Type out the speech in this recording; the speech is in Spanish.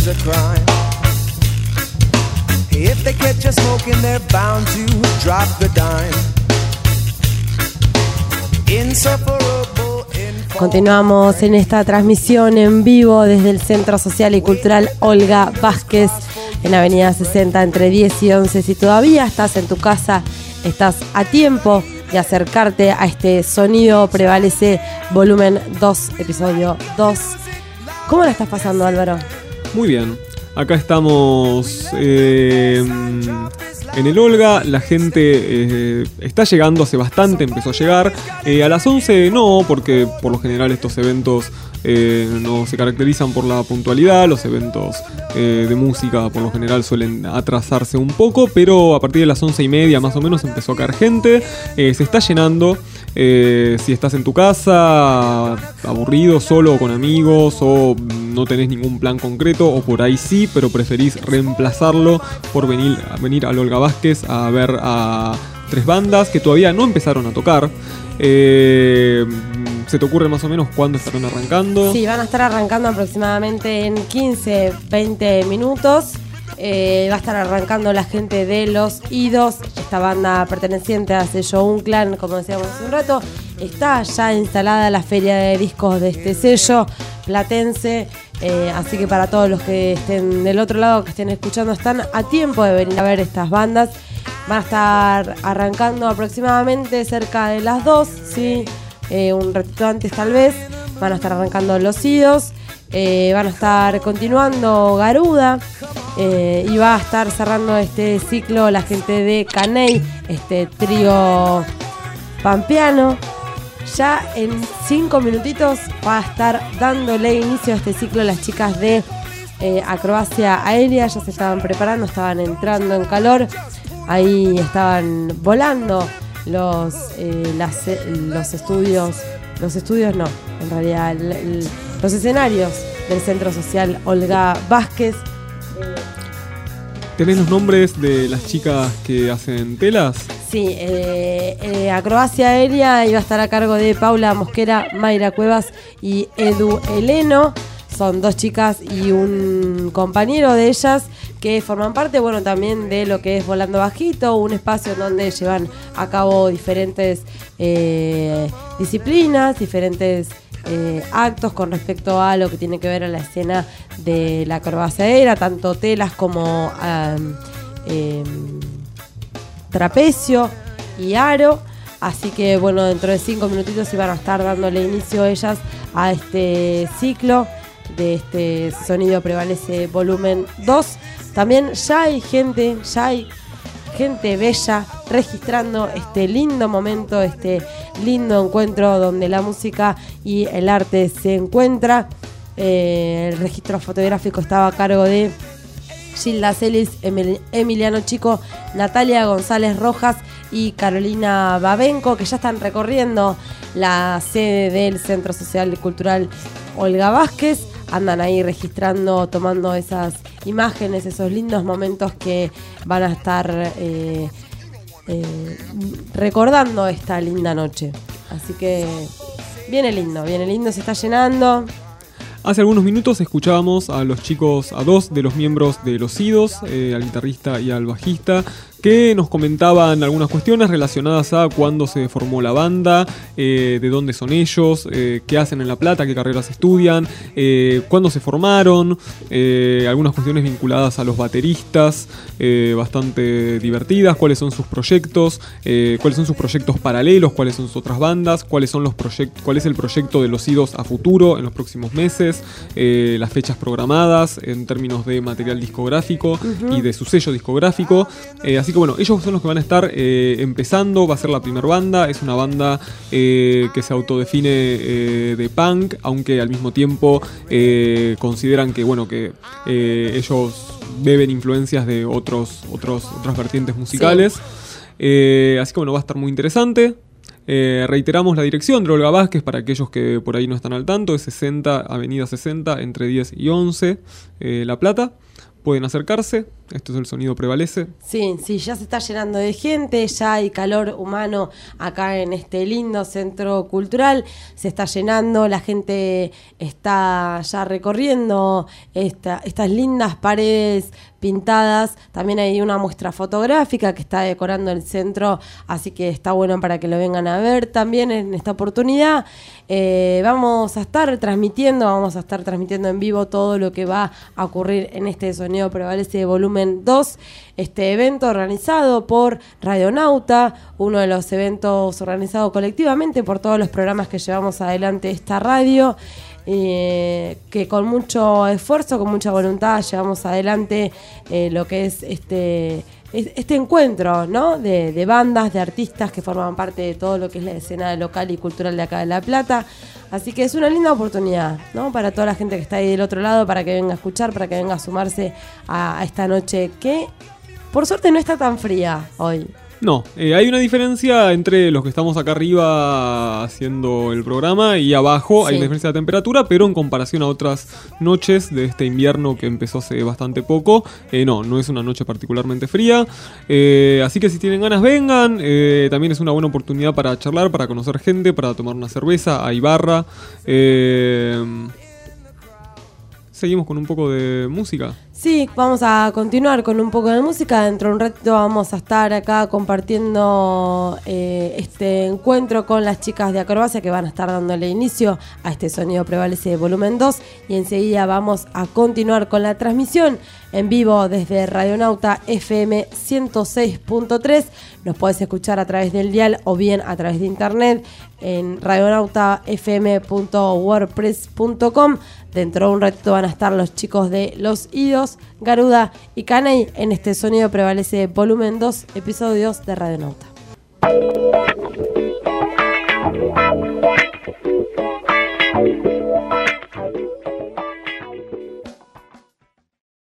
is a crime. If they catch you smoking, they're bound to drop the dime. Insufferable. Continuamos en esta transmisión en vivo desde el Centro Social y Cultural Olga Vázquez en Avenida 60 entre 10 y 11. Si todavía estás en tu casa, estás a tiempo de acercarte a este Sonido Prevalece volumen 2, episodio 2. ¿Cómo la estás pasando, Álvaro? Muy bien, acá estamos en el Olga. La gente está llegando hace bastante, empezó a llegar. A las 11 no, porque por lo general estos eventos no se caracterizan por la puntualidad. Los eventos de música por lo general suelen atrasarse un poco, pero a partir de las 11:30 más o menos empezó a caer gente. Se está llenando. Si estás en tu casa, aburrido, solo o con amigos, o no tenés ningún plan concreto, o por ahí sí, pero preferís reemplazarlo por venir al Olga Vázquez a ver a 3 bandas que todavía no empezaron a tocar. ¿Se te ocurre más o menos cuándo estarán arrancando? Sí, van a estar arrancando aproximadamente en 15-20 minutos. Va a estar arrancando la gente de Los Idos, esta banda perteneciente a sello Unclan, como decíamos hace un rato. Está ya instalada la feria de discos de este sello platense, así que para todos los que estén del otro lado, que estén escuchando, están a tiempo de venir a ver estas bandas. Van a estar arrancando aproximadamente cerca de las 2, ¿sí? Un ratito antes tal vez. Van a estar arrancando Los Idos. Van a estar continuando Garuda, y va a estar cerrando este ciclo la gente de Caney, este trío pampeano. Ya en 5 minutitos va a estar dándole inicio a este ciclo las chicas de Acrobacia Aérea. Ya se estaban preparando, estaban entrando en calor. Ahí estaban volando los estudios. Los estudios no, en realidad los escenarios del Centro Social Olga Vázquez. ¿Tenés los nombres de las chicas que hacen telas? Sí, Acrobacia Aérea iba a estar a cargo de Paula Mosquera, Mayra Cuevas y Edu Heleno. Son 2 chicas y un compañero de ellas que forman parte, bueno, también de lo que es Volando Bajito, un espacio en donde llevan a cabo diferentes disciplinas, diferentes actos con respecto a lo que tiene que ver a la escena de la acrobacia aérea, tanto telas como trapecio y aro. Así que bueno, dentro de 5 minutitos iban a estar dándole inicio ellas a este ciclo de este Sonido Prevalece volumen 2. También ya hay gente bella registrando este lindo momento, este lindo encuentro donde la música y el arte se encuentra. El registro fotográfico estaba a cargo de Gilda Celis, Emiliano Chico, Natalia González Rojas y Carolina Babenco, que ya están recorriendo la sede del Centro Social y Cultural Olga Vázquez. Andan ahí registrando, tomando esas imágenes, esos lindos momentos que van a estar recordando esta linda noche. Así que viene lindo, se está llenando. Hace algunos minutos escuchábamos a los chicos, a 2 de los miembros de Los Idos, al guitarrista y al bajista, que nos comentaban algunas cuestiones relacionadas a cuándo se formó la banda, de dónde son ellos, qué hacen en La Plata, qué carreras estudian, cuándo se formaron, algunas cuestiones vinculadas a los bateristas, bastante divertidas, cuáles son sus proyectos, cuáles son sus proyectos paralelos, cuáles son sus otras bandas, cuál es el proyecto de Los Idos a futuro en los próximos meses, las fechas programadas en términos de material discográfico y de su sello discográfico. Así que bueno, ellos son los que van a estar empezando. Va a ser la primera banda. Es una banda que se autodefine de punk, aunque al mismo tiempo consideran que bueno, que ellos beben influencias de otras vertientes musicales. Sí. Así que bueno, va a estar muy interesante. Reiteramos la dirección de Olga Vázquez para aquellos que por ahí no están al tanto. Es Avenida 60 entre 10 y 11, La Plata. Pueden acercarse. Esto es El Sonido Prevalece. Sí, ya se está llenando de gente, ya hay calor humano acá en este lindo centro cultural, se está llenando, la gente está ya recorriendo estas lindas paredes pintadas, también hay una muestra fotográfica que está decorando el centro, así que está bueno para que lo vengan a ver también en esta oportunidad. Vamos a estar transmitiendo en vivo todo lo que va a ocurrir en este Sonido Prevalece volumen 2, este evento organizado por Radionauta, uno de los eventos organizados colectivamente por todos los programas que llevamos adelante esta radio, que con mucho esfuerzo, con mucha voluntad llevamos adelante lo que es este encuentro, ¿no? de bandas, de artistas que forman parte de todo lo que es la escena local y cultural de acá de La Plata. Así que es una linda oportunidad, ¿no? Para toda la gente que está ahí del otro lado, para que venga a escuchar, para que venga a sumarse a esta noche que por suerte no está tan fría hoy. No, hay una diferencia entre los que estamos acá arriba haciendo el programa y abajo. Sí. Hay una diferencia de temperatura, pero en comparación a otras noches de este invierno que empezó hace bastante poco, no es una noche particularmente fría. Así que si tienen ganas, vengan. También es una buena oportunidad para charlar, para conocer gente, para tomar una cerveza. Hay barra. Seguimos con un poco de música. Sí, vamos a continuar con un poco de música. Dentro de un ratito vamos a estar acá compartiendo este encuentro con las chicas de Acrobacia que van a estar dándole inicio a este Sonido Prevalece volumen 2 y enseguida vamos a continuar con la transmisión en vivo desde Radionauta FM 106.3. Nos podés escuchar a través del dial o bien a través de internet en radionautafm.wordpress.com. Dentro de un ratito van a estar los chicos de Los Idos, Garuda y Caney en este Sonido Prevalece volumen 2, episodios de Radionauta.